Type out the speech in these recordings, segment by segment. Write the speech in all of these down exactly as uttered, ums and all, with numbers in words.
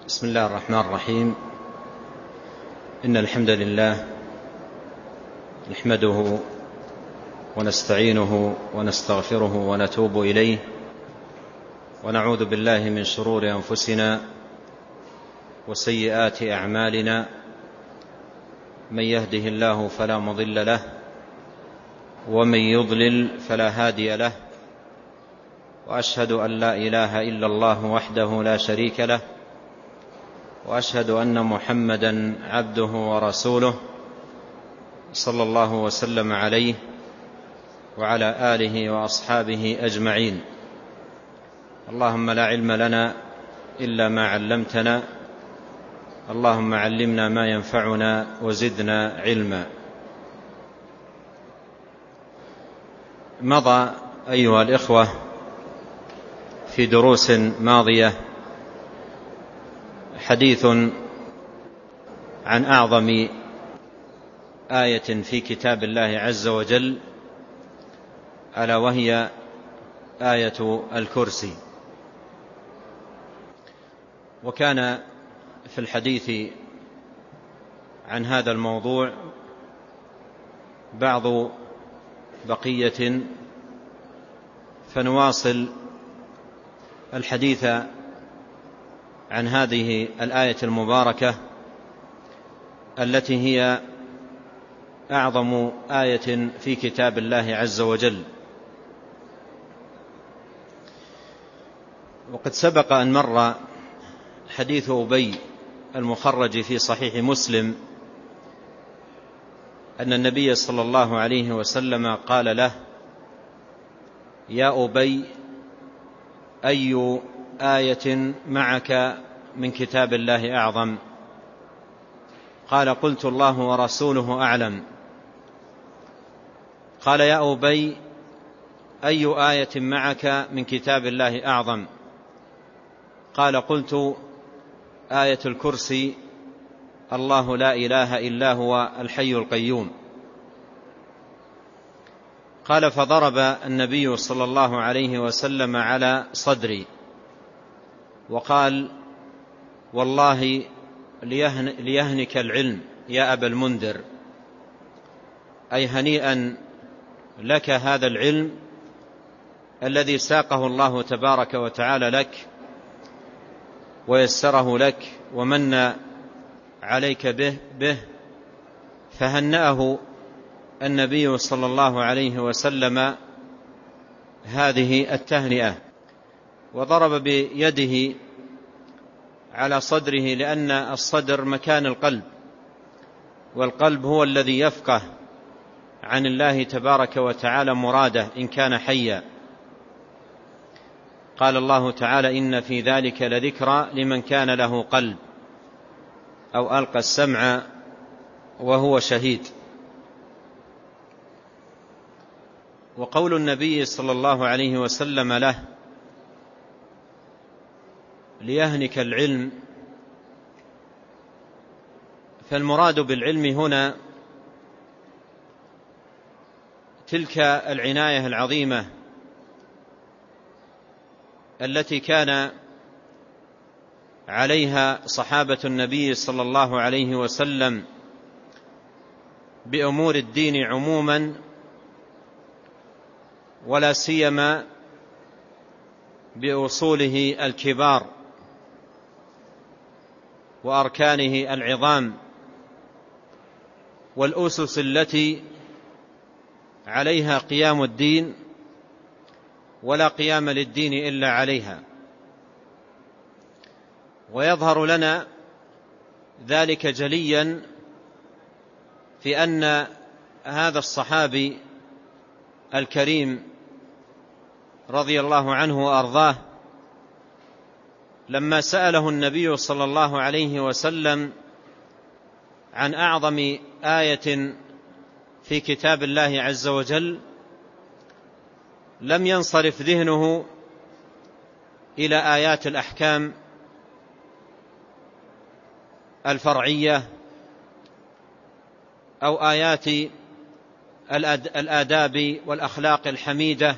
بسم الله الرحمن الرحيم. إن الحمد لله نحمده ونستعينه ونستغفره ونتوب إليه، ونعوذ بالله من شرور أنفسنا وسيئات أعمالنا. من يهده الله فلا مضل له، ومن يضلل فلا هادي له، وأشهد أن لا إله إلا الله وحده لا شريك له، وأشهد أن محمدا عبده ورسوله صلى الله وسلم عليه وعلى آله وأصحابه أجمعين. اللهم لا علم لنا إلا ما علمتنا، اللهم علمنا ما ينفعنا وزدنا علما. مضى أيها الإخوة في دروس ماضية حديث عن أعظم آية في كتاب الله عز وجل، ألا وهي آية الكرسي. وكان في الحديث عن هذا الموضوع بعض بقية، فنواصل الحديث عن هذه الآية المباركة التي هي أعظم آية في كتاب الله عز وجل. وقد سبق أن مر حديث أبي المخرج في صحيح مسلم أن النبي صلى الله عليه وسلم قال له: يا أبي، أي آية معك من كتاب الله أعظم؟ قال: قلت: الله ورسوله أعلم. قال: يا أبي، أي آية معك من كتاب الله أعظم؟ قال: قلت: آية الكرسي، الله لا إله إلا هو الحي القيوم. قال: فضرب النبي صلى الله عليه وسلم على صدري وقال: والله ليهن ليهنك العلم يا أبا المنذر، أي هنيئا لك هذا العلم الذي ساقه الله تبارك وتعالى لك ويسره لك ومن عليك به, به فهنأه النبي صلى الله عليه وسلم هذه التهنئة، وضرب بيده على صدره، لأن الصدر مكان القلب، والقلب هو الذي يفقه عن الله تبارك وتعالى مراده إن كان حيا. قال الله تعالى: إن في ذلك لذكرى لمن كان له قلب أو ألقى السمع وهو شهيد. وقول النبي صلى الله عليه وسلم له: ليهنك العلم، فالمراد بالعلم هنا تلك العناية العظيمة التي كان عليها صحابة النبي صلى الله عليه وسلم بأمور الدين عموما، ولا سيما بأصوله الكبار وأركانه العظام، والأسس التي عليها قيام الدين، ولا قيام للدين إلا عليها. ويظهر لنا ذلك جليا في أن هذا الصحابي الكريم رضي الله عنه وأرضاه لما سأله النبي صلى الله عليه وسلم عن أعظم آية في كتاب الله عز وجل، لم ينصرف ذهنه إلى آيات الأحكام الفرعية أو آيات الآداب والأخلاق الحميدة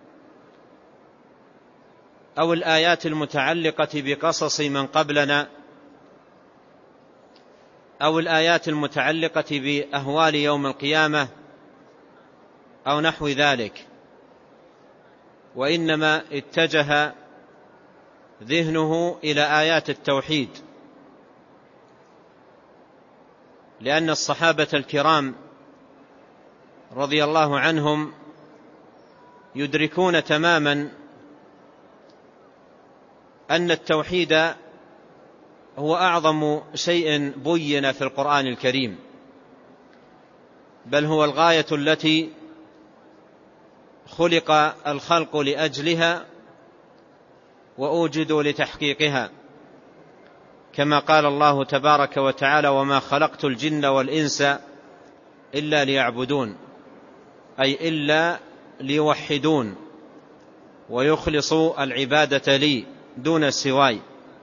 أو الآيات المتعلقة بقصص من قبلنا أو الآيات المتعلقة بأهوال يوم القيامة أو نحو ذلك، وإنما اتجه ذهنه إلى آيات التوحيد، لأن الصحابة الكرام رضي الله عنهم يدركون تماما أن التوحيد هو أعظم شيء بين في القرآن الكريم، بل هو الغاية التي خلق الخلق لأجلها وأوجدوا لتحقيقها، كما قال الله تبارك وتعالى: وما خلقت الجن والإنس إلا ليعبدون، أي إلا ليوحدون ويخلصوا العبادة لي دون سواي.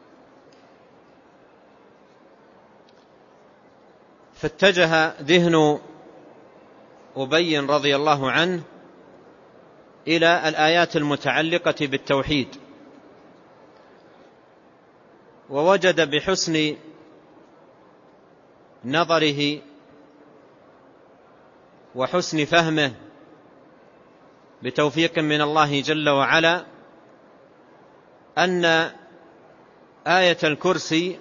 فاتجه ذهن أبي رضي الله عنه إلى الآيات المتعلقة بالتوحيد، ووجد بحسن نظره وحسن فهمه بتوفيق من الله جل وعلا أن آية الكرسي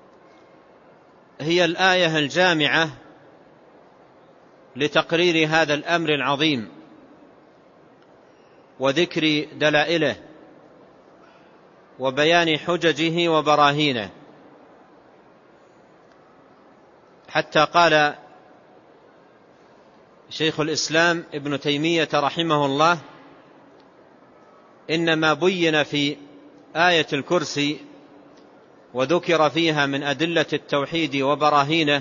هي الآية الجامعة لتقرير هذا الأمر العظيم وذكر دلائله وبيان حججه وبراهينه، حتى قال شيخ الإسلام ابن تيمية رحمه الله: إنما بين في آية الكرسي وذكر فيها من أدلة التوحيد وبراهينه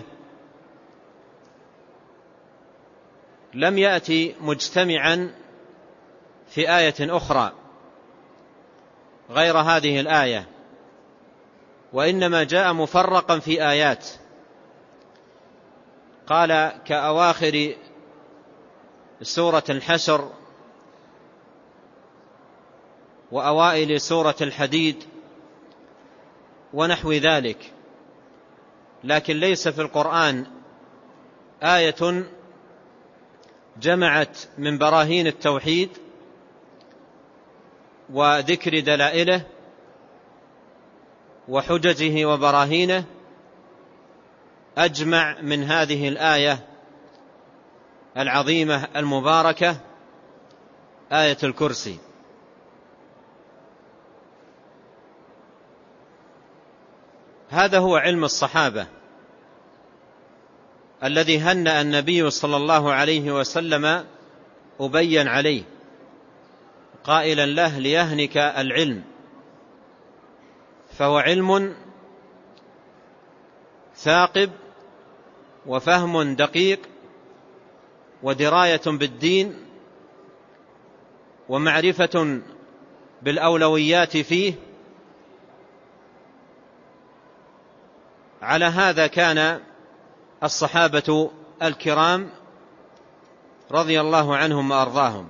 لم يأتي مجتمعا في آية أخرى غير هذه الآية، وإنما جاء مفرقا في آيات، قال كأواخر سورة الحشر وأوائل سورة الحديد ونحو ذلك، لكن ليس في القرآن آية جمعت من براهين التوحيد وذكر دلائله وحججه وبراهينه أجمع من هذه الآية العظيمة المباركة، آية الكرسي. هذا هو علم الصحابة الذي هنأ النبي صلى الله عليه وسلم أبين عليه قائلا له: ليهنك العلم، فهو علم ثاقب وفهم دقيق ودراية بالدين ومعرفة بالأولويات فيه. على هذا كان الصحابة الكرام رضي الله عنهم وأرضاهم.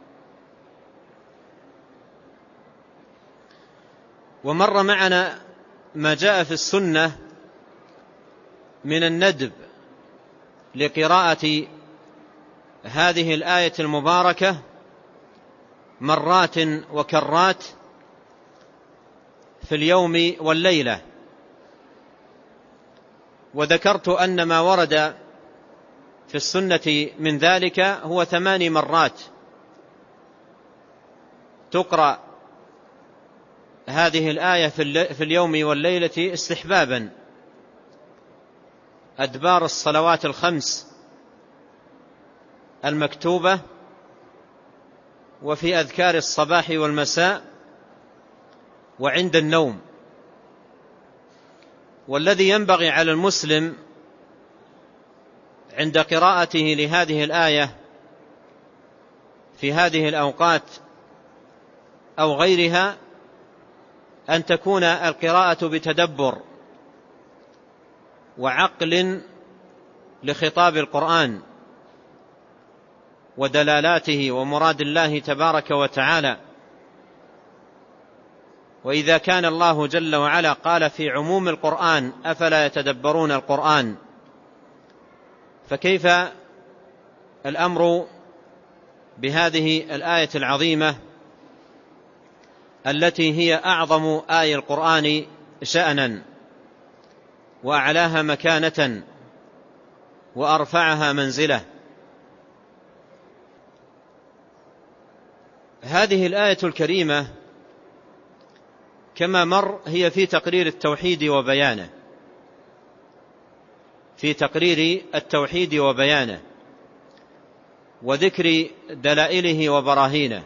ومر معنا ما جاء في السنة من الندب لقراءة هذه الآية المباركة مرات وكرات في اليوم والليلة، وذكرت أن ما ورد في السنة من ذلك هو ثماني مرات تقرأ هذه الآية في اليوم والليلة استحبابا، أدبار الصلوات الخمس المكتوبة، وفي أذكار الصباح والمساء، وعند النوم. والذي ينبغي على المسلم عند قراءته لهذه الآية في هذه الأوقات أو غيرها أن تكون القراءة بتدبر وعقل لخطاب القرآن ودلالاته ومراد الله تبارك وتعالى، وإذا كان الله جل وعلا قال في عموم القرآن أفلا يتدبرون القرآن، فكيف الأمر بهذه الآية العظيمة التي هي أعظم آية القرآن شأنا وأعلاها مكانة وأرفعها منزلة؟ هذه الآية الكريمة كما مر هي في تقرير التوحيد وبيانه، في تقرير التوحيد وبيانه وذكر دلائله وبراهينه.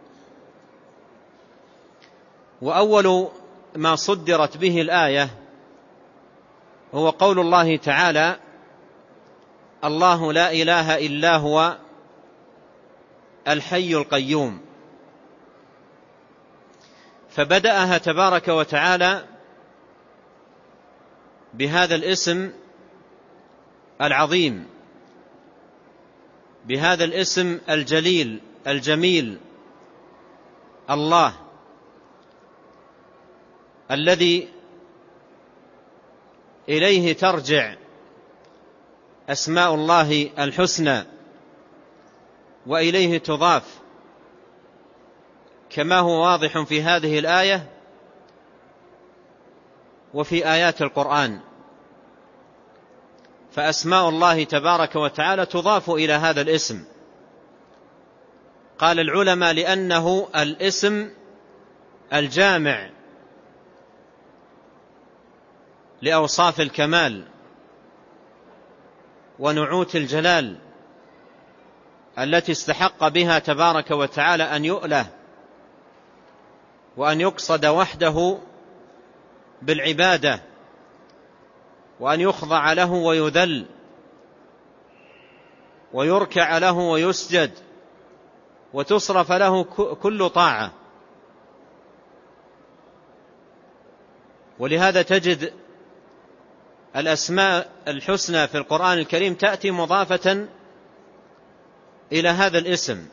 وأول ما صدرت به الآية هو قول الله تعالى: الله لا إله إلا هو الحي القيوم. فبدأها تبارك وتعالى بهذا الاسم العظيم، بهذا الاسم الجليل الجميل، الله الذي إليه ترجع أسماء الله الحسنى وإليه تضاف، كما هو واضح في هذه الآية وفي آيات القرآن. فأسماء الله تبارك وتعالى تضاف إلى هذا الاسم. قال العلماء: لأنه الاسم الجامع لأوصاف الكمال ونعوت الجلال التي استحق بها تبارك وتعالى أن يؤله وأن يقصد وحده بالعبادة وأن يخضع له ويذل ويركع له ويسجد وتصرف له كل طاعة. ولهذا تجد الأسماء الحسنى في القرآن الكريم تأتي مضافة إلى هذا الاسم،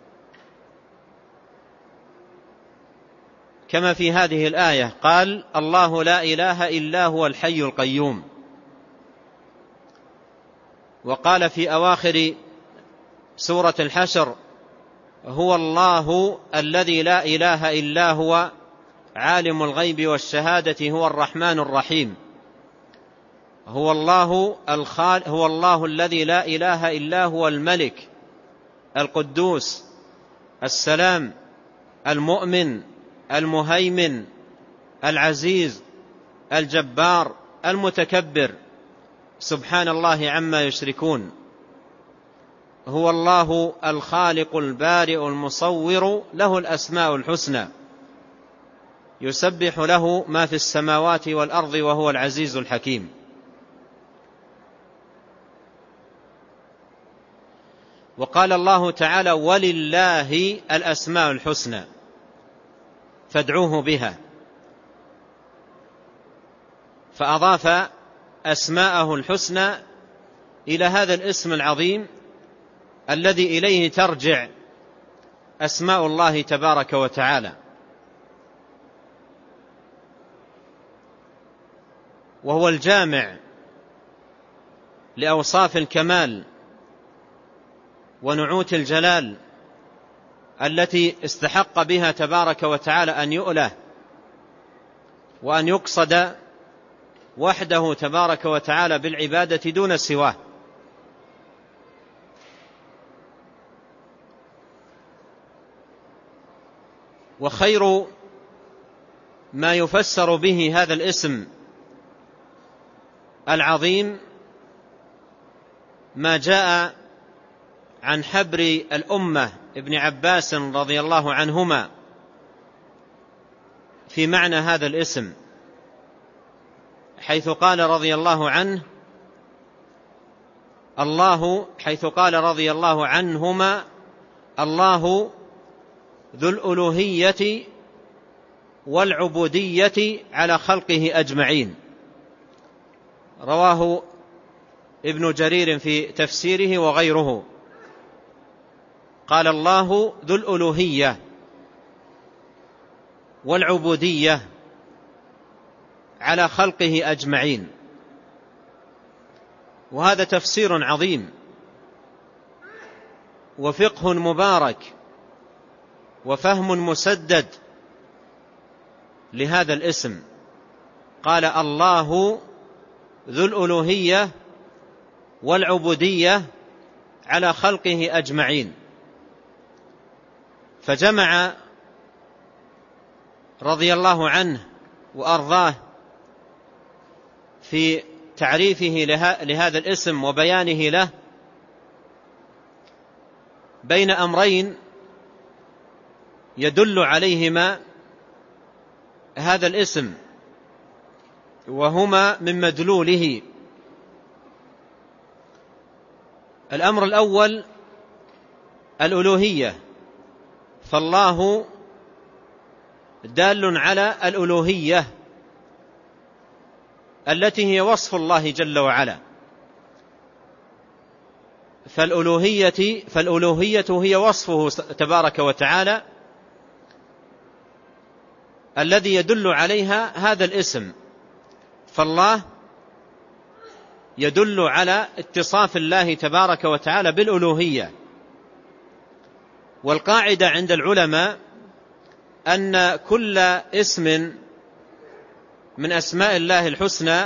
كما في هذه الآية قال: الله لا إله إلا هو الحي القيوم. وقال في أواخر سورة الحشر: هو الله الذي لا إله إلا هو عالم الغيب والشهادة هو الرحمن الرحيم. هو الله الخال هو الله الذي لا إله إلا هو الملك القدوس السلام المؤمن المهيمن العزيز الجبار المتكبر، سبحان الله عما يشركون. هو الله الخالق البارئ المصور، له الأسماء الحسنى، يسبح له ما في السماوات والأرض وهو العزيز الحكيم. وقال الله تعالى: ولله الأسماء الحسنى فادعوه بها. فأضاف أسماءه الحسنى إلى هذا الاسم العظيم الذي إليه ترجع أسماء الله تبارك وتعالى، وهو الجامع لأوصاف الكمال ونعوت الجلال التي استحق بها تبارك وتعالى أن يؤله وأن يقصد وحده تبارك وتعالى بالعبادة دون سواه. وخير ما يفسر به هذا الاسم العظيم ما جاء عن حبر الأمة ابن عباس رضي الله عنهما في معنى هذا الاسم، حيث قال رضي الله عنه الله حيث قال رضي الله عنهما: الله ذو الألوهية والعبودية على خلقه أجمعين. رواه ابن جرير في تفسيره وغيره. قال: الله ذو الألوهية والعبودية على خلقه أجمعين. وهذا تفسير عظيم وفقه مبارك وفهم مسدد لهذا الاسم. قال الله ذو الألوهية والعبودية على خلقه أجمعين، فجمع رضي الله عنه وأرضاه في تعريفه لهذا الاسم وبيانه له بين أمرين يدل عليهما هذا الاسم، وهما من مدلوله. الأمر الأول الألوهية، فالله دال على الألوهية التي هي وصف الله جل وعلا. فالألوهية, فالألوهية هي وصفه تبارك وتعالى الذي يدل عليها هذا الاسم. فالله يدل على اتصاف الله تبارك وتعالى بالألوهية. والقاعدة عند العلماء أن كل اسم من أسماء الله الحسنى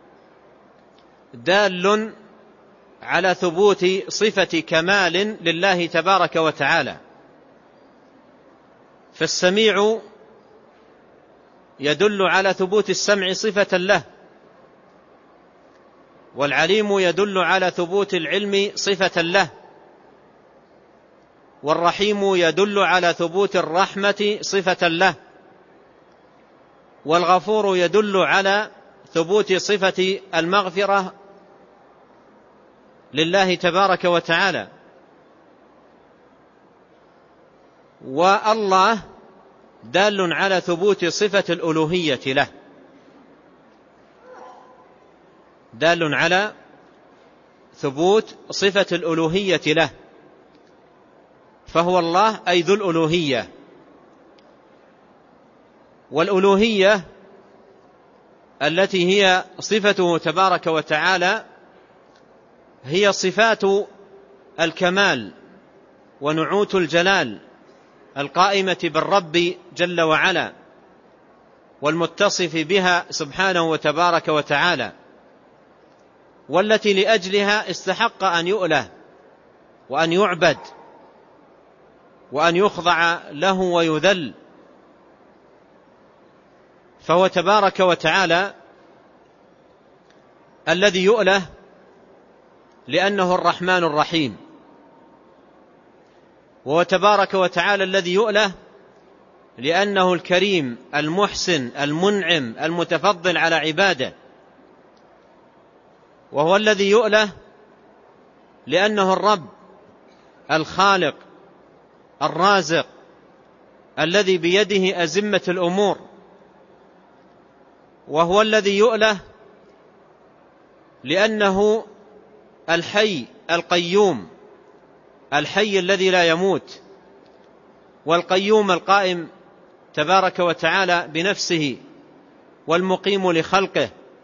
دال على ثبوت صفة كمال لله تبارك وتعالى. فالسميع يدل على ثبوت السمع صفة له، والعليم يدل على ثبوت العلم صفة له، والرحيم يدل على ثبوت الرحمة صفة له، والغفور يدل على ثبوت صفة المغفرة لله تبارك وتعالى. والله دال على ثبوت صفة الألوهية له، دال على ثبوت صفة الألوهية له، فهو الله أي ذو الألوهية. والألوهية التي هي صفته تبارك وتعالى هي صفات الكمال ونعوت الجلال القائمة بالرب جل وعلا والمتصف بها سبحانه وتبارك وتعالى، والتي لأجلها استحق أن يؤله وأن يعبد وأن يخضع له ويذل. فهو تبارك وتعالى الذي يؤله لأنه الرحمن الرحيم، وهو تبارك وتعالى الذي يؤله لأنه الكريم المحسن المنعم المتفضل على عباده، وهو الذي يؤله لأنه الرب الخالق الرازق الذي بيده أزمة الأمور، وهو الذي يؤله لأنه الحي القيوم الحي الذي لا يموت، والقيوم القائم تبارك وتعالى بنفسه والمقيم لخلقه،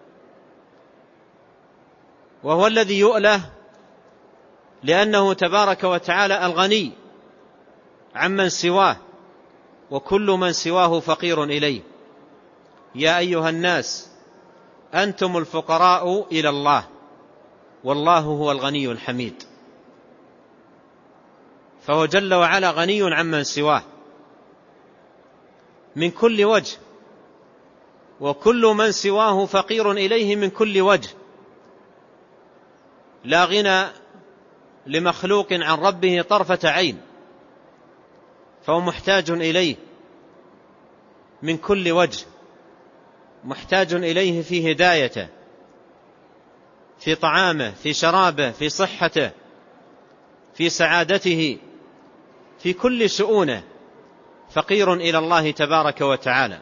وهو الذي يؤله لأنه تبارك وتعالى الغني عمن سواه، وكل من سواه فقير إليه. يا أيها الناس أنتم الفقراء إلى الله والله هو الغني الحميد. فهو جل وعلا غني عمن سواه من كل وجه، وكل من سواه فقير إليه من كل وجه. لا غنى لمخلوق عن ربه طرفة عين، فهو محتاج إليه من كل وجه، محتاج إليه في هدايته، في طعامه، في شرابه، في صحته، في سعادته، في كل شؤونه فقير إلى الله تبارك وتعالى.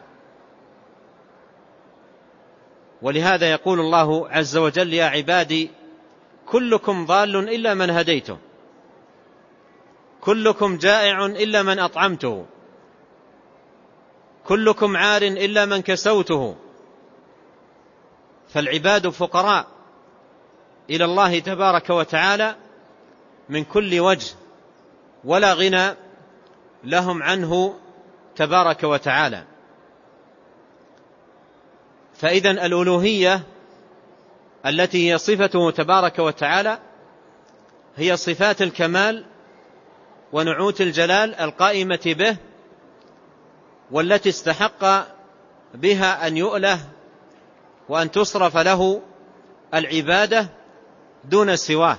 ولهذا يقول الله عز وجل: يا عبادي كلكم ضال إلا من هديته، كلكم جائع إلا من أطعمته، كلكم عار إلا من كسوته. فالعباد فقراء إلى الله تبارك وتعالى من كل وجه، ولا غنى لهم عنه تبارك وتعالى. فإذن الألوهية التي هي صفته تبارك وتعالى هي صفات الكمال ونعوت الجلال القائمة به، والتي استحق بها أن يؤله وأن تصرف له العبادة دون سواه.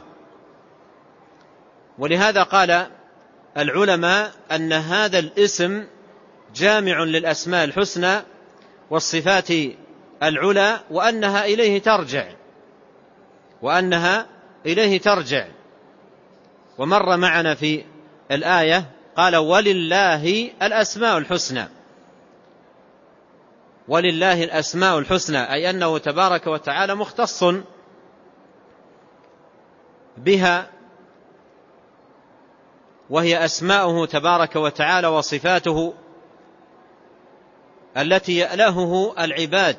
ولهذا قال العلماء أن هذا الاسم جامع للأسماء الحسنى والصفات العلى، وأنها إليه ترجع وأنها إليه ترجع ومر معنا في الآية قال ولله الأسماء الحسنى. ولله الأسماء الحسنى أي أنه تبارك وتعالى مختص بها، وهي أسماؤه تبارك وتعالى وصفاته التي يألهه العباد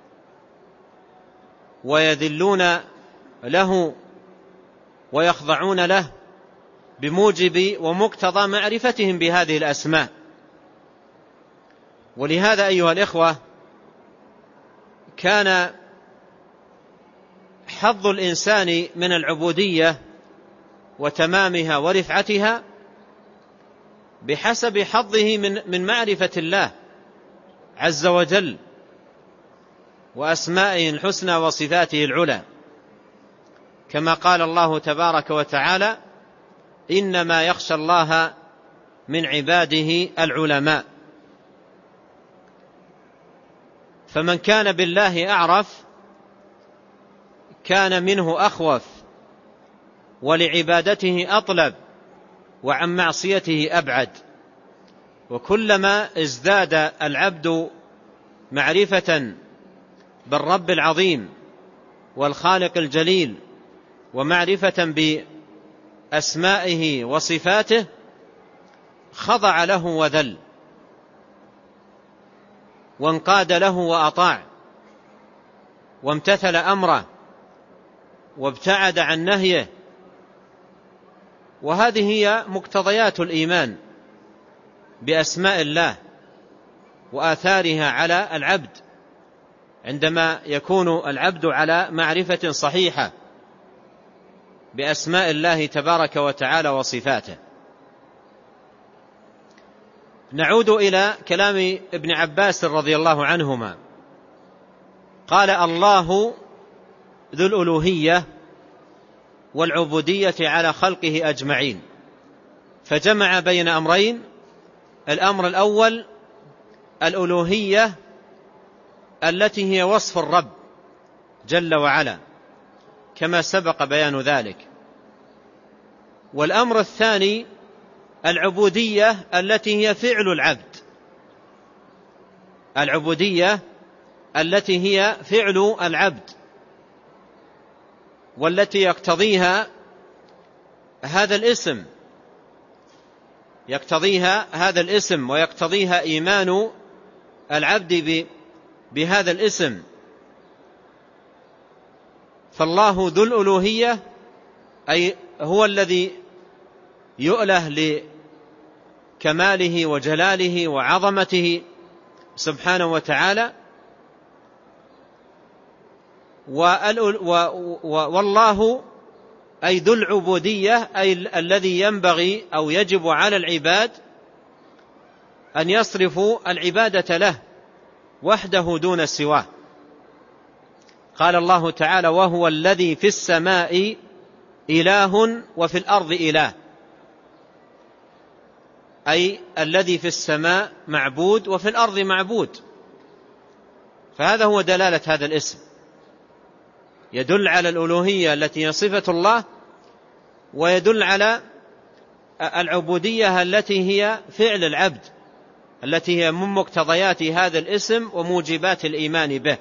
ويذلون له ويخضعون له بموجب ومقتضى معرفتهم بهذه الأسماء. ولهذا أيها الإخوة كان حظ الإنسان من العبودية وتمامها ورفعتها بحسب حظه من من معرفة الله عز وجل وأسمائه الحسنى وصفاته العلى، كما قال الله تبارك وتعالى إنما يخشى الله من عباده العلماء. فمن كان بالله أعرف كان منه أخوف، ولعبادته أطلب، وعن معصيته أبعد. وكلما ازداد العبد معرفة بالرب العظيم والخالق الجليل ومعرفة بأسمائه وصفاته خضع له وذل وانقاد له وأطاع وامتثل أمره وابتعد عن نهيه. وهذه هي مقتضيات الإيمان بأسماء الله وآثارها على العبد عندما يكون العبد على معرفة صحيحة بأسماء الله تبارك وتعالى وصفاته. نعود إلى كلام ابن عباس رضي الله عنهما، قال الله ذو الألوهية والعبودية على خلقه أجمعين، فجمع بين أمرين. الأمر الأول الألوهية التي هي وصف الرب جل وعلا كما سبق بيان ذلك، والأمر الثاني العبودية التي هي فعل العبد، العبودية التي هي فعل العبد والتي يقتضيها هذا الاسم يقتضيها هذا الاسم ويقتضيها إيمان العبد بهذا الاسم. فالله ذو الألوهية أي هو الذي يؤله لكماله وجلاله وعظمته سبحانه وتعالى، والله أي ذو العبودية أي الذي ينبغي أو يجب على العباد أن يصرفوا العبادة له وحده دون سواه. قال الله تعالى وهو الذي في السماء إله وفي الأرض إله، أي الذي في السماء معبود وفي الأرض معبود. فهذا هو دلالة هذا الاسم، يدل على الألوهية التي هي صفة الله، ويدل على العبودية التي هي فعل العبد التي هي من مقتضيات هذا الاسم وموجبات الإيمان به.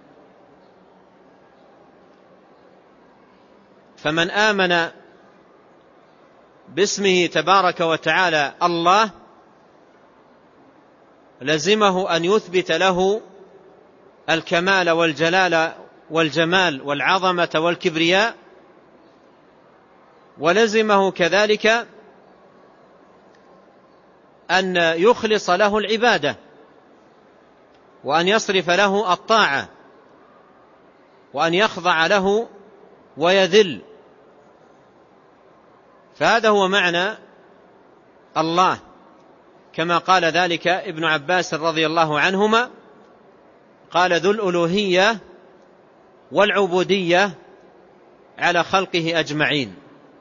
فمن آمن باسمه تبارك وتعالى الله لزمه أن يثبت له الكمال والجلال والجمال والعظمة والكبرياء، ولزمه كذلك أن يخلص له العبادة، وأن يصرف له الطاعة، وأن يخضع له ويذل. فهذا هو معنى الله، كما قال ذلك ابن عباس رضي الله عنهما، قال: ذو الألوهية والعبودية على خلقه أجمعين.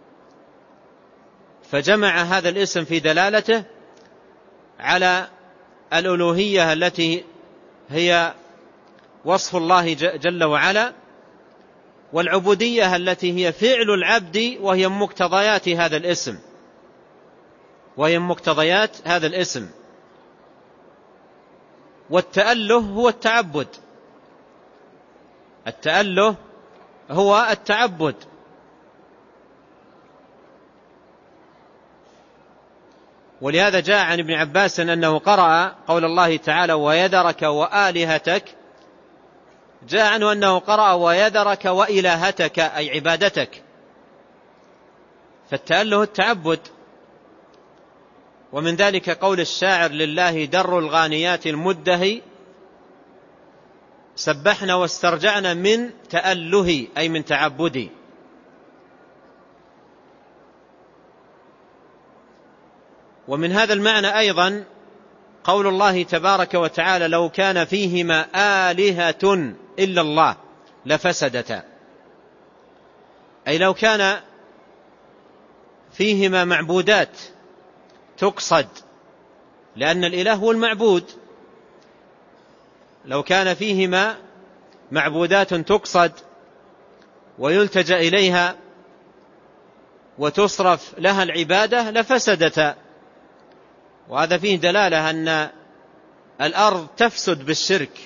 فجمع هذا الاسم في دلالته على الألوهية التي هي وصف الله جل وعلا، والعبودية التي هي فعل العبد، وهي مقتضيات هذا الاسم وهي مقتضيات هذا الاسم. والتأله هو التعبد، التأله هو التعبد. ولهذا جاء عن ابن عباس أنه قرأ قول الله تعالى: ويذرك وآلهتك. جاء عنه أنه قرأ: ويذرك وإلهتك، أي عبادتك. فالتأله التعبد. ومن ذلك قول الشاعر: لله در الغانيات المدهي، سبحنا واسترجعنا من تأله، أي من تعبدي. ومن هذا المعنى أيضا قول الله تبارك وتعالى: لو كان فيهما آلهة إلا الله لفسدتا، أي لو كان فيهما معبودات تقصد، لأن الإله هو المعبود. لو كان فيهما معبودات تقصد ويلتجأ إليها وتصرف لها العبادة لفسدتا. وهذا فيه دلالة أن الأرض تفسد بالشرك،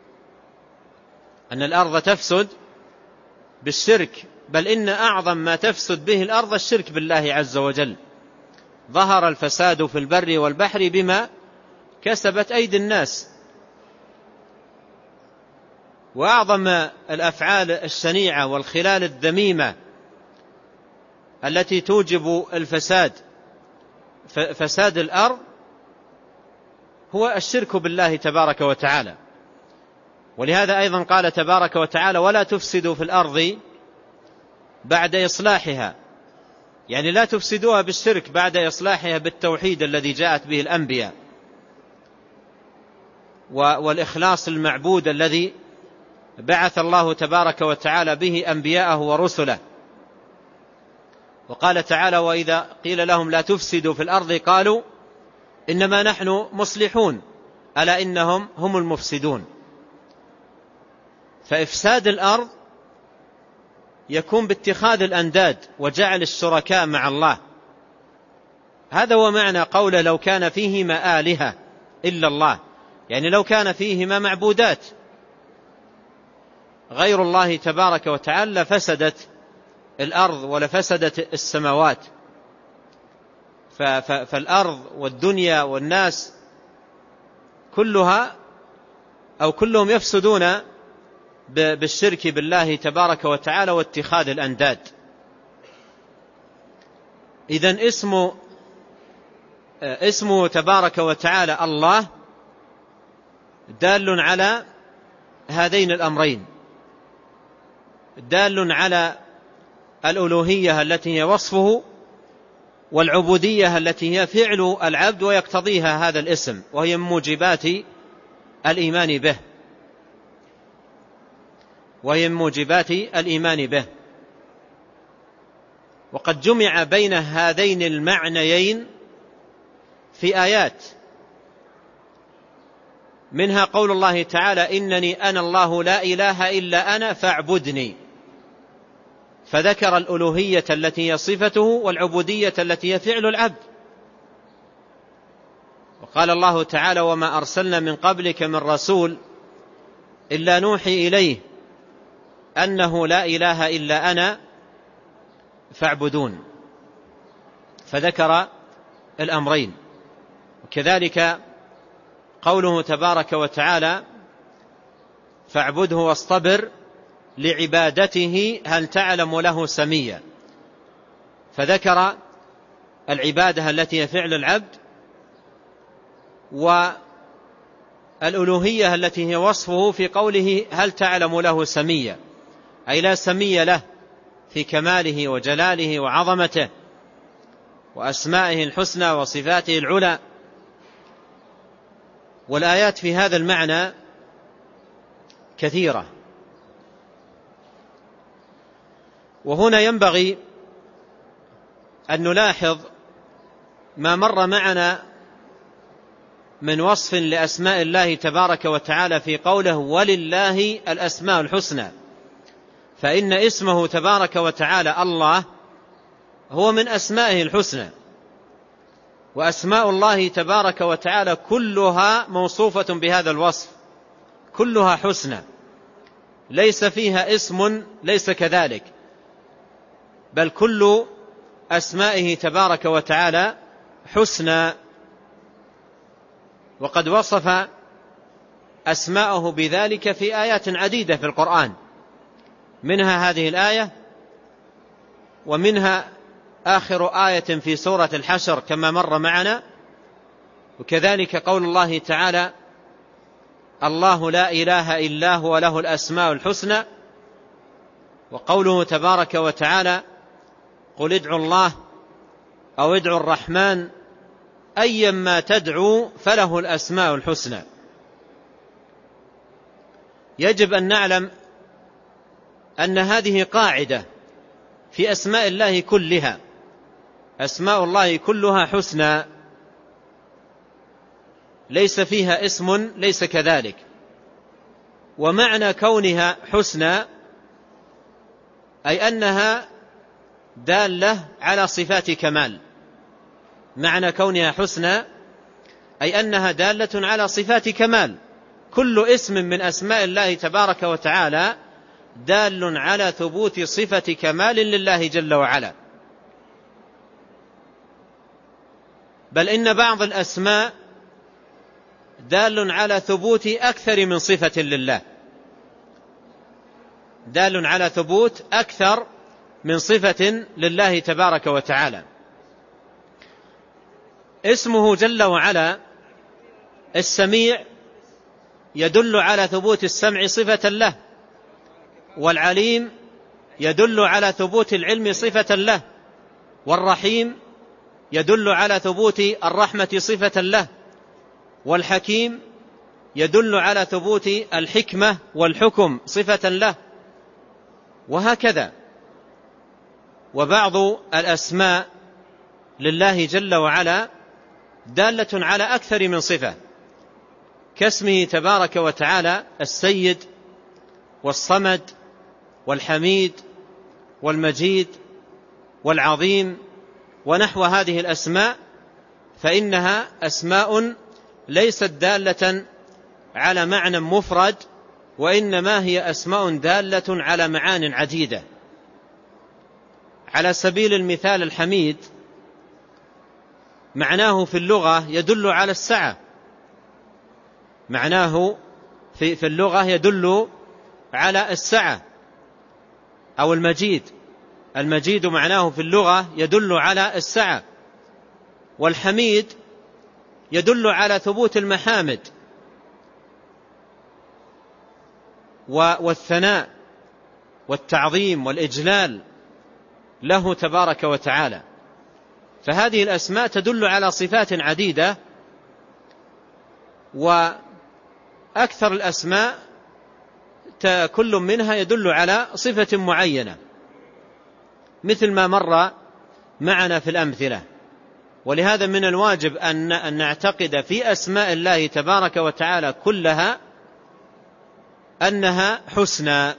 أن الأرض تفسد بالشرك، بل إن أعظم ما تفسد به الأرض الشرك بالله عز وجل. ظهر الفساد في البر والبحر بما كسبت أيدي الناس. وأعظم الأفعال الشنيعة والخلال الذميمة التي توجب الفساد فساد الأرض هو الشرك بالله تبارك وتعالى. ولهذا أيضا قال تبارك وتعالى: ولا تفسدوا في الأرض بعد إصلاحها، يعني لا تفسدوها بالشرك بعد إصلاحها بالتوحيد الذي جاءت به الأنبياء، والإخلاص المعبود الذي بعث الله تبارك وتعالى به أنبياءه ورسله. وقال تعالى: وإذا قيل لهم لا تفسدوا في الأرض قالوا إنما نحن مصلحون ألا إنهم هم المفسدون. فإفساد الأرض يكون باتخاذ الأنداد وجعل الشركاء مع الله. هذا هو معنى قوله: لو كان فيهما آلهة إلا الله، يعني لو كان فيهما معبودات غير الله تبارك وتعالى لفسدت الأرض ولفسدت السماوات. فالأرض والدنيا والناس كلها أو كلهم يفسدون بالشرك بالله تبارك وتعالى واتخاذ الأنداد. إذن اسمه اسمه تبارك وتعالى الله دال على هذين الأمرين، دال على الألوهية التي هي وصفه، والعبودية التي هي فعل العبد ويقتضيها هذا الاسم، وهي من موجبات الإيمان به وهي من موجبات الإيمان به. وقد جمع بين هذين المعنيين في آيات، منها قول الله تعالى: إنني أنا الله لا إله إلا أنا فاعبدني، فذكر الألوهية التي هي صفته والعبودية التي هي فعل العبد. وقال الله تعالى: وما أرسلنا من قبلك من رسول إلا نوحي إليه أنه لا إله إلا أنا فاعبدون، فذكر الأمرين. وكذلك قوله تبارك وتعالى فاعبده واصطبر لعبادته هل تعلم له سميا، فذكر العبادة التي هي فعل العبد، والألوهية التي هي وصفه في قوله هل تعلم له سميا، أي لا سمي له في كماله وجلاله وعظمته وأسمائه الحسنى وصفاته العلى. والآيات في هذا المعنى كثيرة. وهنا ينبغي أن نلاحظ ما مر معنا من وصف لأسماء الله تبارك وتعالى في قوله ولله الأسماء الحسنى، فإن اسمه تبارك وتعالى الله هو من أسمائه الحسنى، وأسماء الله تبارك وتعالى كلها موصوفة بهذا الوصف، كلها حسنى، ليس فيها اسم ليس كذلك، بل كل أسمائه تبارك وتعالى حسنى. وقد وصف أسماءه بذلك في آيات عديدة في القرآن، منها هذه الآية، ومنها آخر آية في سورة الحشر كما مر معنا، وكذلك قول الله تعالى الله لا إله إلا هو له الأسماء الحسنى، وقوله تبارك وتعالى قل ادعوا الله أو ادعوا الرحمن أيما تدعوا فله الأسماء الحسنى. يجب أن نعلم أن هذه قاعدة في أسماء الله كلها، أسماء الله كلها حسنى، ليس فيها اسم ليس كذلك. ومعنى كونها حسنى أي أنها دالة على صفات كمال، معنى كونها حسنى أي أنها دالة على صفات كمال. كل اسم من أسماء الله تبارك وتعالى دال على ثبوت صفة كمال لله جل وعلا، بل إن بعض الأسماء دال على ثبوت أكثر من صفة لله، دال على ثبوت أكثر من صفة لله تبارك وتعالى. اسمه جل وعلا السميع يدل على ثبوت السمع صفة له، والعليم يدل على ثبوت العلم صفة له، والرحيم يدل على ثبوت الرحمة صفة له، والحكيم يدل على ثبوت الحكمة والحكم صفة له، وهكذا. وبعض الأسماء لله جل وعلا دالة على أكثر من صفة، كاسمه تبارك وتعالى السيد والصمد والحميد والمجيد والعظيم ونحو هذه الأسماء، فإنها أسماء ليست دالة على معنى مفرد، وإنما هي أسماء دالة على معان عديدة. على سبيل المثال الحميد معناه في اللغة يدل على السعة، معناه في, في اللغة يدل على السعة. أو المجيد، المجيد معناه في اللغة يدل على السعة. والحميد يدل على ثبوت المحامد والثناء والتعظيم والإجلال له تبارك وتعالى. فهذه الأسماء تدل على صفات عديدة، وأكثر الأسماء كل منها يدل على صفة معينة، مثل ما مر معنا في الأمثلة. ولهذا من الواجب أن نعتقد في أسماء الله تبارك وتعالى كلها أنها حسنى،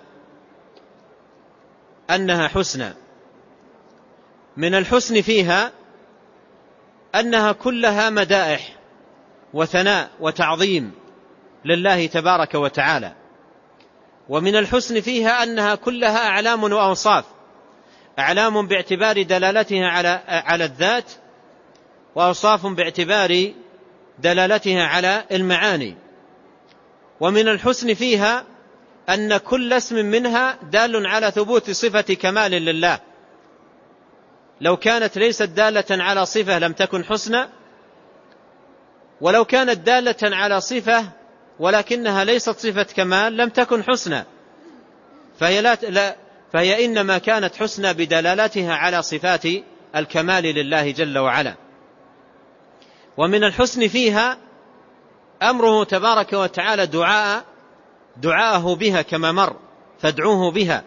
أنها حسنى. من الحسن فيها أنها كلها مدائح وثناء وتعظيم لله تبارك وتعالى. ومن الحسن فيها أنها كلها أعلام وأوصاف، أعلام باعتبار دلالتها على على الذات، وأوصاف باعتبار دلالتها على المعاني. ومن الحسن فيها أن كل اسم منها دال على ثبوت صفة كمال لله. لو كانت ليست دالة على صفة لم تكن حسنى، ولو كانت دالة على صفة ولكنها ليست صفة كمال لم تكن حسنى، فهي, لا لا فهي إنما كانت حسنى بدلالتها على صفات الكمال لله جل وعلا. ومن الحسن فيها أمره تبارك وتعالى دعاء دعاءه بها كما مر، فادعوه بها.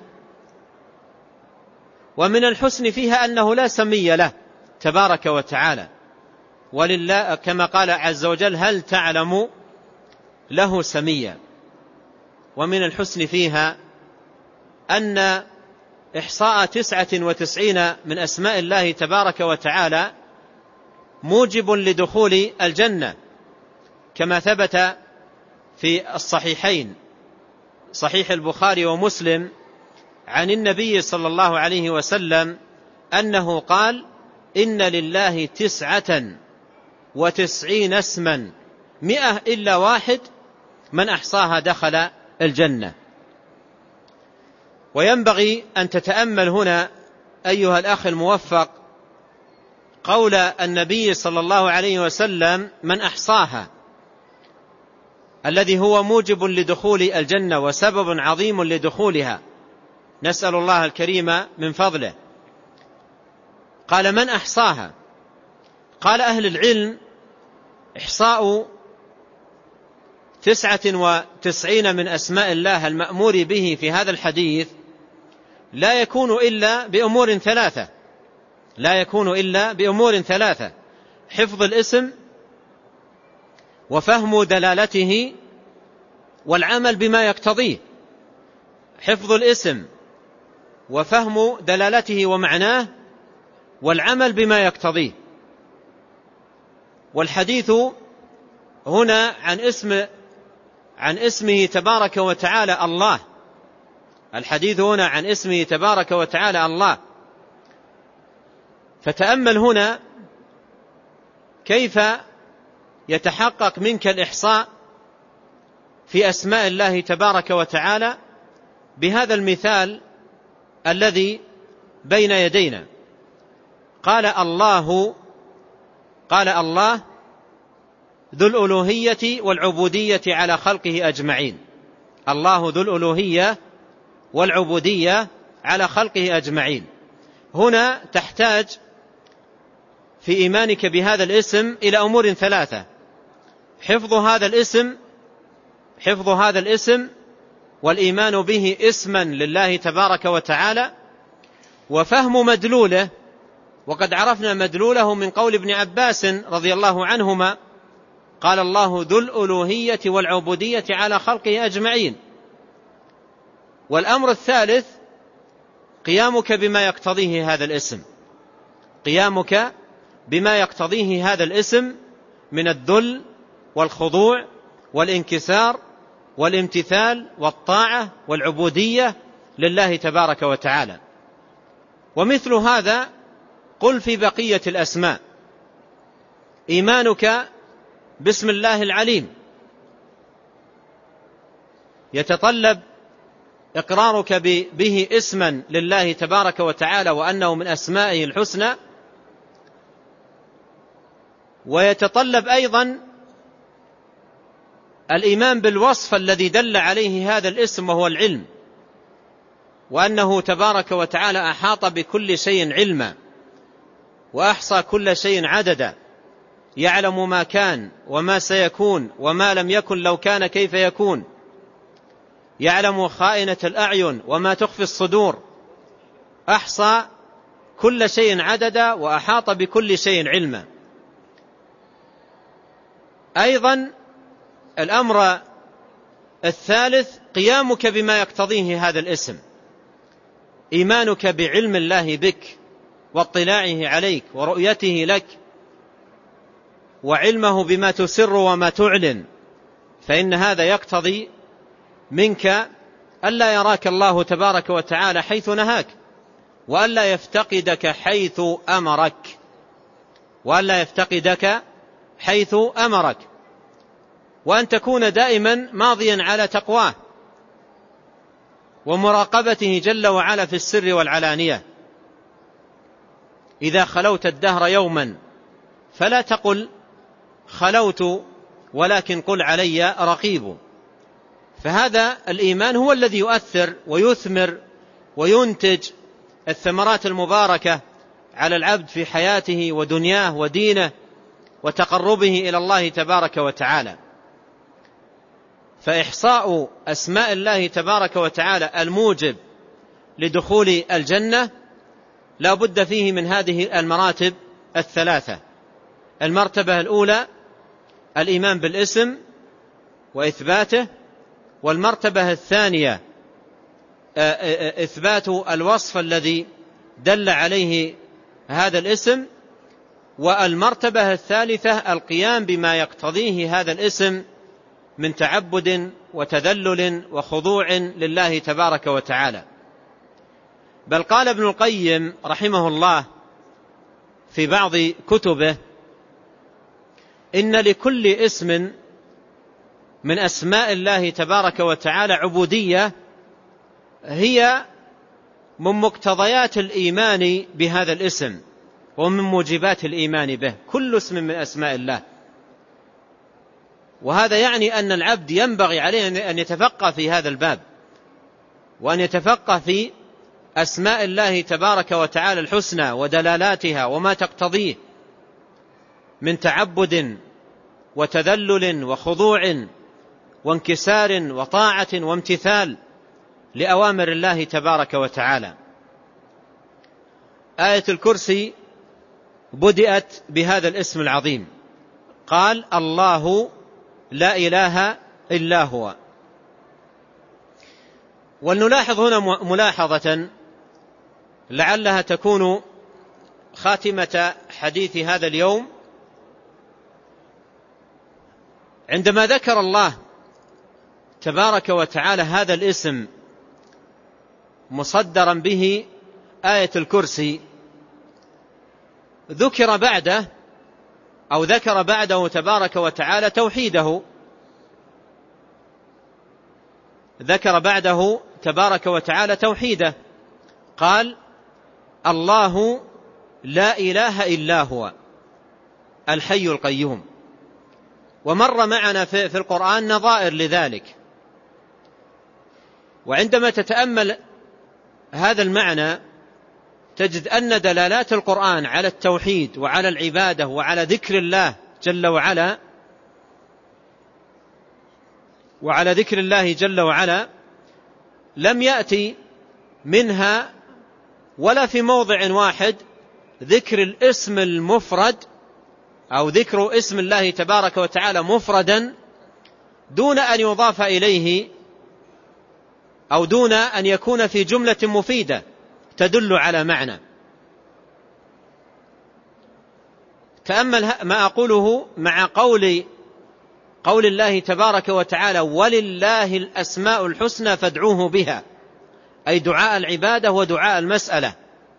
ومن الحسن فيها أنه لا سمي له تبارك وتعالى، ولله كما قال عز وجل هل تعلم له سميا. ومن الحسن فيها أن إحصاء تسعة وتسعين من أسماء الله تبارك وتعالى موجب لدخول الجنة، كما ثبت في الصحيحين صحيح البخاري ومسلم عن النبي صلى الله عليه وسلم أنه قال إن لله تسعة وتسعين اسما مئة إلا واحد من أحصاها دخل الجنة. وينبغي أن تتأمل هنا أيها الأخ الموفق قول النبي صلى الله عليه وسلم من أحصاها، الذي هو موجب لدخول الجنة وسبب عظيم لدخولها، نسأل الله الكريم من فضله. قال من أحصاها؟ قال أهل العلم إحصاء تسعة وتسعين من أسماء الله المأمور به في هذا الحديث لا يكون إلا بأمور ثلاثة لا يكون إلا بأمور ثلاثة: حفظ الاسم، وفهم دلالته، والعمل بما يقتضيه. حفظ الاسم وفهم دلالته ومعناه والعمل بما يقتضيه. والحديث هنا عن اسم عن اسمه تبارك وتعالى الله الحديث هنا عن اسمه تبارك وتعالى الله. فتأمل هنا كيف يتحقق منك الإحصاء في أسماء الله تبارك وتعالى بهذا المثال الذي بين يدينا. قال الله قال الله ذو الألوهية والعبودية على خلقه أجمعين. الله ذو الألوهية والعبودية على خلقه أجمعين. هنا تحتاج في إيمانك بهذا الاسم إلى أمور ثلاثة: حفظ هذا الاسم حفظ هذا الاسم والإيمان به اسما لله تبارك وتعالى، وفهم مدلوله. وقد عرفنا مدلوله من قول ابن عباس رضي الله عنهما قال الله ذو الألوهية والعبودية على خلقه أجمعين. والأمر الثالث قيامك بما يقتضيه هذا الاسم قيامك بما يقتضيه هذا الاسم من الذل والخضوع والانكسار والامتثال والطاعة والعبودية لله تبارك وتعالى. ومثل هذا قل في بقية الأسماء: إيمانك باسم الله العليم يتطلب إقرارك به اسما لله تبارك وتعالى وأنه من أسمائه الحسنى، ويتطلب أيضا الإيمان بالوصف الذي دل عليه هذا الاسم وهو العلم، وأنه تبارك وتعالى أحاط بكل شيء علما وأحصى كل شيء عددا، يعلم ما كان وما سيكون وما لم يكن لو كان كيف يكون، يعلم خائنة الأعين وما تخفي الصدور، أحصى كل شيء عددا وأحاط بكل شيء علما. أيضا الأمر الثالث قيامك بما يقتضيه هذا الاسم، إيمانك بعلم الله بك واطلاعه عليك ورؤيته لك وعلمه بما تسر وما تعلن، فإن هذا يقتضي منك ألا يراك الله تبارك وتعالى حيث نهاك، وألا يفتقدك حيث أمرك وألا يفتقدك حيث أمرك، وأن تكون دائما ماضيا على تقواه ومراقبته جل وعلا في السر والعلانية. إذا خلوت الدهر يوما فلا تقل خلوت، ولكن قل علي رقيب. فهذا الإيمان هو الذي يؤثر ويثمر وينتج الثمرات المباركة على العبد في حياته ودنياه ودينه وتقربه إلى الله تبارك وتعالى. فإحصاء أسماء الله تبارك وتعالى الموجب لدخول الجنة لا بد فيه من هذه المراتب الثلاثة. المرتبة الأولى الإيمان بالاسم وإثباته، والمرتبة الثانية إثبات الوصف الذي دل عليه هذا الاسم، والمرتبة الثالثة القيام بما يقتضيه هذا الاسم من تعبد وتذلل وخضوع لله تبارك وتعالى. بل قال ابن القيم رحمه الله في بعض كتبه: إن لكل اسم من أسماء الله تبارك وتعالى عبودية هي من مقتضيات الإيمان بهذا الاسم ومن موجبات الإيمان به، كل اسم من أسماء الله. وهذا يعني أن العبد ينبغي عليه أن يتفقه في هذا الباب، وأن يتفقه في أسماء الله تبارك وتعالى الحسنى ودلالاتها وما تقتضيه من تعبد وتذلل وخضوع وانكسار وطاعة وامتثال لأوامر الله تبارك وتعالى. آية الكرسي بدأت بهذا الاسم العظيم، قال: الله لا إله إلا هو. ولنلاحظ هنا ملاحظة لعلها تكون خاتمة حديث هذا اليوم. عندما ذكر الله تبارك وتعالى هذا الاسم مصدرا به آية الكرسي، ذكر بعده أو ذكر بعده تبارك وتعالى توحيده، ذكر بعده تبارك وتعالى توحيده، قال: الله لا إله إلا هو الحي القيوم. ومر معنا في القرآن نظائر لذلك. وعندما تتأمل هذا المعنى تجد أن دلالات القرآن على التوحيد وعلى العبادة وعلى ذكر الله جل وعلا وعلى ذكر الله جل وعلا لم يأتي منها ولا في موضع واحد ذكر الاسم المفرد أو ذكر اسم الله تبارك وتعالى مفردا دون أن يضاف إليه أو دون أن يكون في جملة مفيدة تدل على معنى. تأمل ما أقوله مع قول قول الله تبارك وتعالى: ولله الأسماء الحسنى فادعوه بها، أي دعاء العبادة ودعاء المسألة.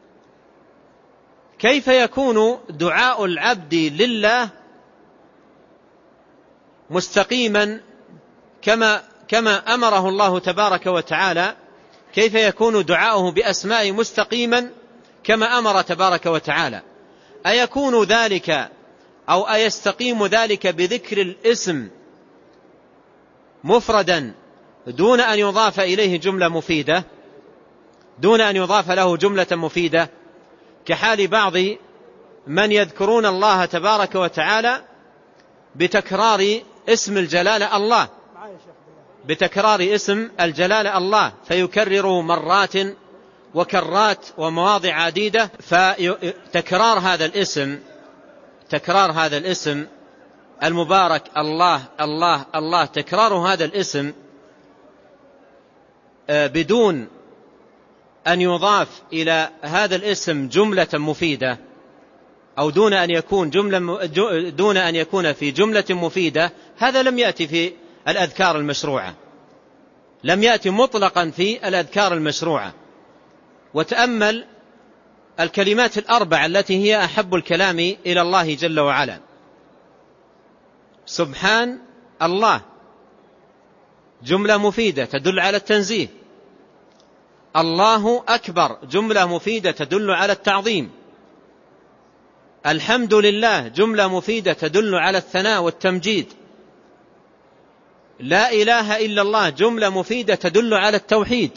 كيف يكون دعاء العبد لله مستقيما كما كما أمره الله تبارك وتعالى؟ كيف يكون دعاؤه بأسماء مستقيما كما أمر تبارك وتعالى؟ أيكون ذلك أو أيستقيم ذلك بذكر الاسم مفردا دون أن يضاف إليه جملة مفيدة، دون أن يضاف له جملة مفيدة، كحال بعض من يذكرون الله تبارك وتعالى بتكرار اسم الجلالة الله، بتكرار اسم الجلالة الله، فيكرره مرات وكرات ومواضع عديدة. فتكرار هذا الاسم تكرار هذا الاسم المبارك الله الله الله، تكرار هذا الاسم بدون أن يضاف إلى هذا الاسم جملة مفيدة أو دون أن يكون جملة دون أن يكون في جملة مفيدة، هذا لم يأتي في الأذكار المشروعة، لم يأتي مطلقا في الأذكار المشروعة. وتأمل الكلمات الأربع التي هي أحب الكلام إلى الله جل وعلا: سبحان الله جملة مفيدة تدل على التنزيه. الله أكبر جملة مفيدة تدل على التعظيم. الحمد لله جملة مفيدة تدل على الثناء والتمجيد. لا إله إلا الله جملة مفيدة تدل على التوحيد.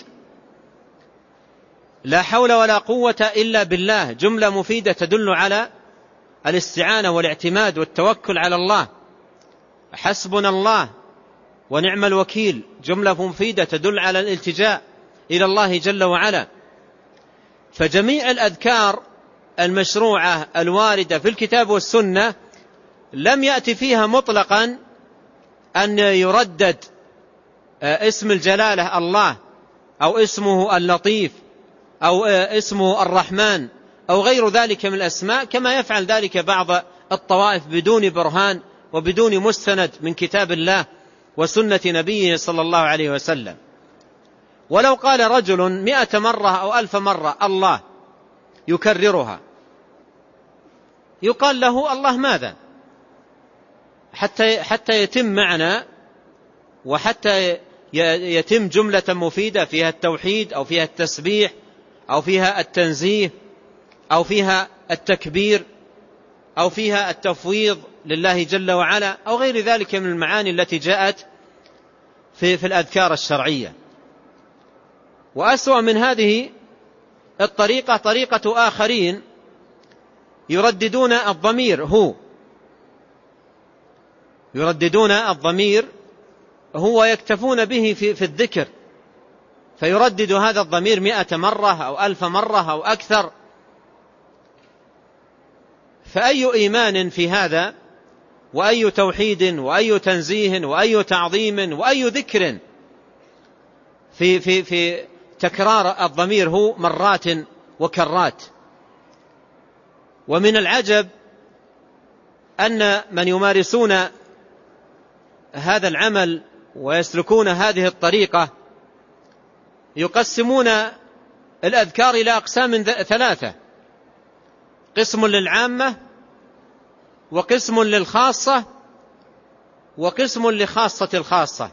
لا حول ولا قوة إلا بالله جملة مفيدة تدل على الاستعانة والاعتماد والتوكل على الله. حسبنا الله ونعم الوكيل جملة مفيدة تدل على الالتجاء إلى الله جل وعلا. فجميع الأذكار المشروعة الواردة في الكتاب والسنة لم يأتي فيها مطلقا أن يردد اسم الجلالة الله أو اسمه اللطيف أو اسمه الرحمن أو غير ذلك من الأسماء كما يفعل ذلك بعض الطوائف بدون برهان وبدون مستند من كتاب الله وسنة نبيه صلى الله عليه وسلم. ولو قال رجل مئة مرة أو ألف مرة الله يكررها يقال له الله ماذا حتى حتى يتم معنى وحتى يتم جملة مفيدة فيها التوحيد أو فيها التسبيح أو فيها التنزيه أو فيها التكبير أو فيها التفويض لله جل وعلا أو غير ذلك من المعاني التي جاءت في, في الأذكار الشرعية. وأسوأ من هذه الطريقة طريقة آخرين يرددون الضمير هو يرددون الضمير هو يكتفون به في, في الذكر فيردد هذا الضمير مئة مرة أو ألف مرة أو أكثر. فأي إيمان في هذا وأي توحيد وأي تنزيه وأي تعظيم وأي ذكر في, في, في تكرار الضمير هو مرات وكرات. ومن العجب أن من يمارسون هذا العمل ويسلكون هذه الطريقة يقسمون الأذكار إلى أقسام ثلاثة: قسم للعامة وقسم للخاصة وقسم لخاصة الخاصة.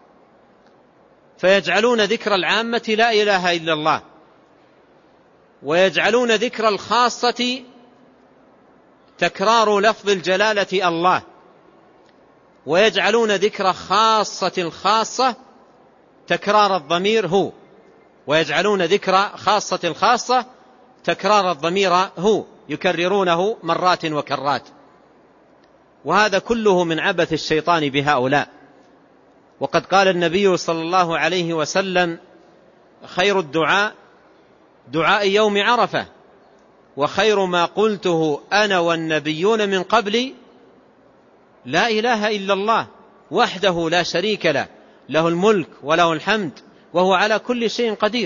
فيجعلون ذكر العامة لا إله إلا الله، ويجعلون ذكر الخاصة تكرار لفظ الجلالة الله، ويجعلون ذكر خاصة الخاصة تكرار الضمير هو، ويجعلون ذكر خاصة الخاصة تكرار الضمير هو، يكررونه مرات وكرات. وهذا كله من عبث الشيطان بهؤلاء. وقد قال النبي صلى الله عليه وسلم: خير الدعاء دعاء يوم عرفة، وخير ما قلته أنا والنبيون من قبلي لا إله إلا الله وحده لا شريك له، له الملك وله الحمد وهو على كل شيء قدير.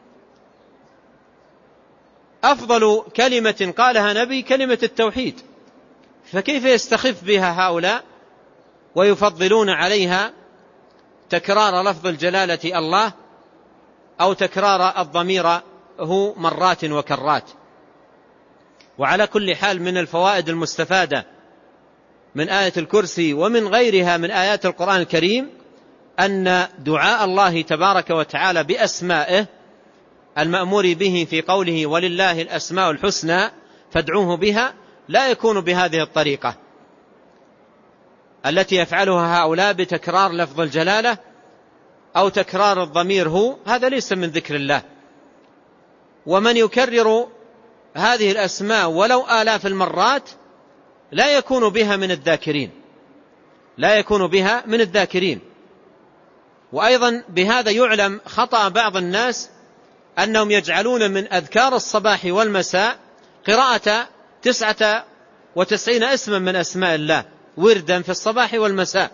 أفضل كلمة قالها نبي كلمة التوحيد، فكيف يستخف بها هؤلاء ويفضلون عليها تكرار لفظ الجلالة الله أو تكرار الضمير هو مرات وكرات. وعلى كل حال من الفوائد المستفادة من آية الكرسي ومن غيرها من آيات القرآن الكريم أن دعاء الله تبارك وتعالى بأسمائه المأمور به في قوله: ولله الأسماء الحسنى فادعوه بها، لا يكون بهذه الطريقة التي يفعلها هؤلاء بتكرار لفظ الجلالة أو تكرار الضمير هو، هذا ليس من ذكر الله. ومن يكرر هذه الأسماء ولو آلاف المرات لا يكون بها من الذاكرين، لا يكون بها من الذاكرين. وأيضا بهذا يعلم خطأ بعض الناس أنهم يجعلون من أذكار الصباح والمساء قراءة تسعة وتسعين اسما من أسماء الله وردا في الصباح والمساء،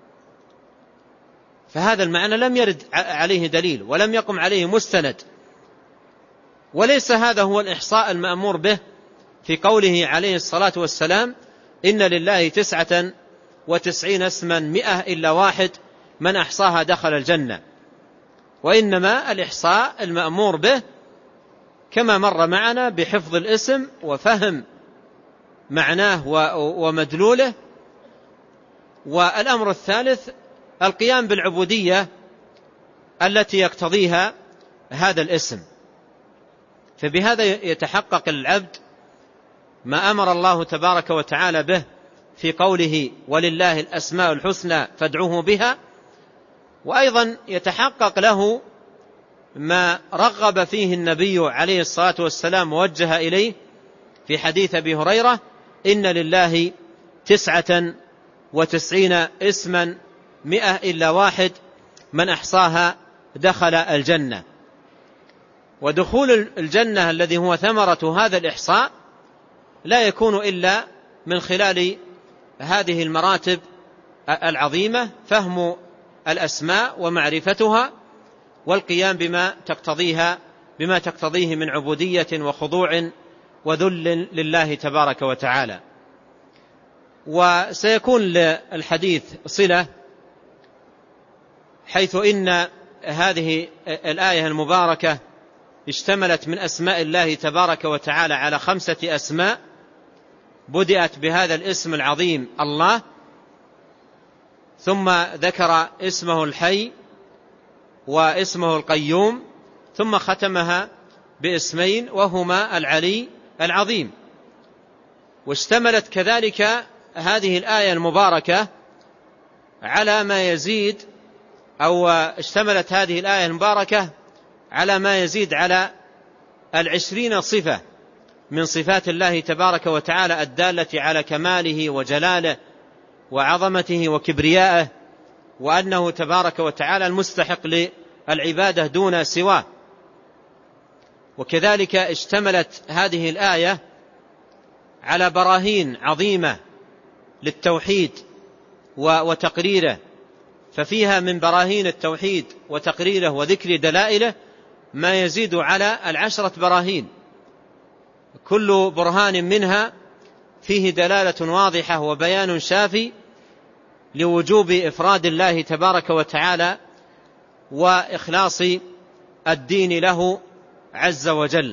فهذا المعنى لم يرد عليه دليل ولم يقم عليه مستند، وليس هذا هو الإحصاء المأمور به في قوله عليه الصلاة والسلام: إن لله تسعة وتسعين اسما مئة إلا واحد من أحصاها دخل الجنة. وإنما الإحصاء المأمور به كما مر معنا بحفظ الاسم وفهم معناه ومدلوله والأمر الثالث القيام بالعبودية التي يقتضيها هذا الاسم، فبهذا يتحقق العبد ما أمر الله تبارك وتعالى به في قوله ولله الأسماء الحسنى فادعوه بها، وأيضا يتحقق له ما رغب فيه النبي عليه الصلاة والسلام ووجه إليه في حديث أبي هريرة: إن لله تسعة وتسعين اسما مئة إلا واحد من أحصاها دخل الجنة. ودخول الجنة الذي هو ثمرة هذا الإحصاء لا يكون إلا من خلال هذه المراتب العظيمة: فهم الأسماء ومعرفتها، والقيام بما تقتضيها بما تقتضيه من عبودية وخضوع وذل لله تبارك وتعالى. وسيكون للحديث صلة، حيث إن هذه الآية المباركة اشتملت من أسماء الله تبارك وتعالى على خمسة أسماء، بدأت بهذا الاسم العظيم الله، ثم ذكر اسمه الحي واسمه القيوم، ثم ختمها باسمين وهما العلي العظيم. واشتملت كذلك هذه الآية المباركة على ما يزيد أو اشتملت هذه الآية المباركة على ما يزيد على العشرين صفة من صفات الله تبارك وتعالى الدالة على كماله وجلاله وعظمته وكبريائه، وأنه تبارك وتعالى المستحق للعبادة دون سواه. وكذلك اشتملت هذه الآية على براهين عظيمة للتوحيد وتقريره، ففيها من براهين التوحيد وتقريره وذكر دلائله ما يزيد على العشرة براهين، كل برهان منها فيه دلالة واضحة وبيان شافي لوجوب إفراد الله تبارك وتعالى وإخلاص الدين له عز وجل.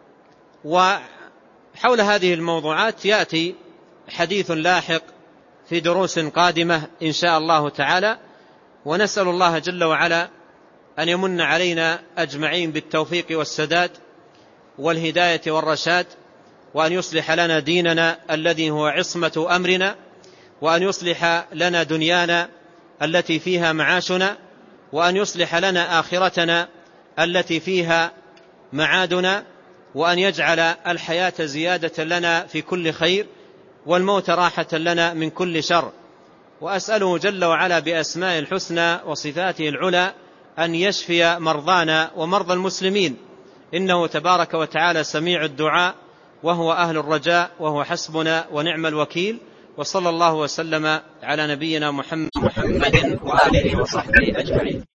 وحول هذه الموضوعات يأتي حديث لاحق في دروس قادمة إن شاء الله تعالى، ونسأل الله جل وعلا أن يمن علينا أجمعين بالتوفيق والسداد والهداية والرشاد، وأن يصلح لنا ديننا الذي هو عصمة أمرنا، وأن يصلح لنا دنيانا التي فيها معاشنا، وأن يصلح لنا آخرتنا التي فيها معادنا، وأن يجعل الحياة زيادة لنا في كل خير والموت راحة لنا من كل شر. وأسأله جل وعلا بأسماء الحسنى وصفاته العلى أن يشفي مرضانا ومرضى المسلمين، إنه تبارك وتعالى سميع الدعاء وهو أهل الرجاء، وهو حسبنا ونعم الوكيل. وصلى الله وسلم على نبينا محمد وآله وصحبه أجمعين.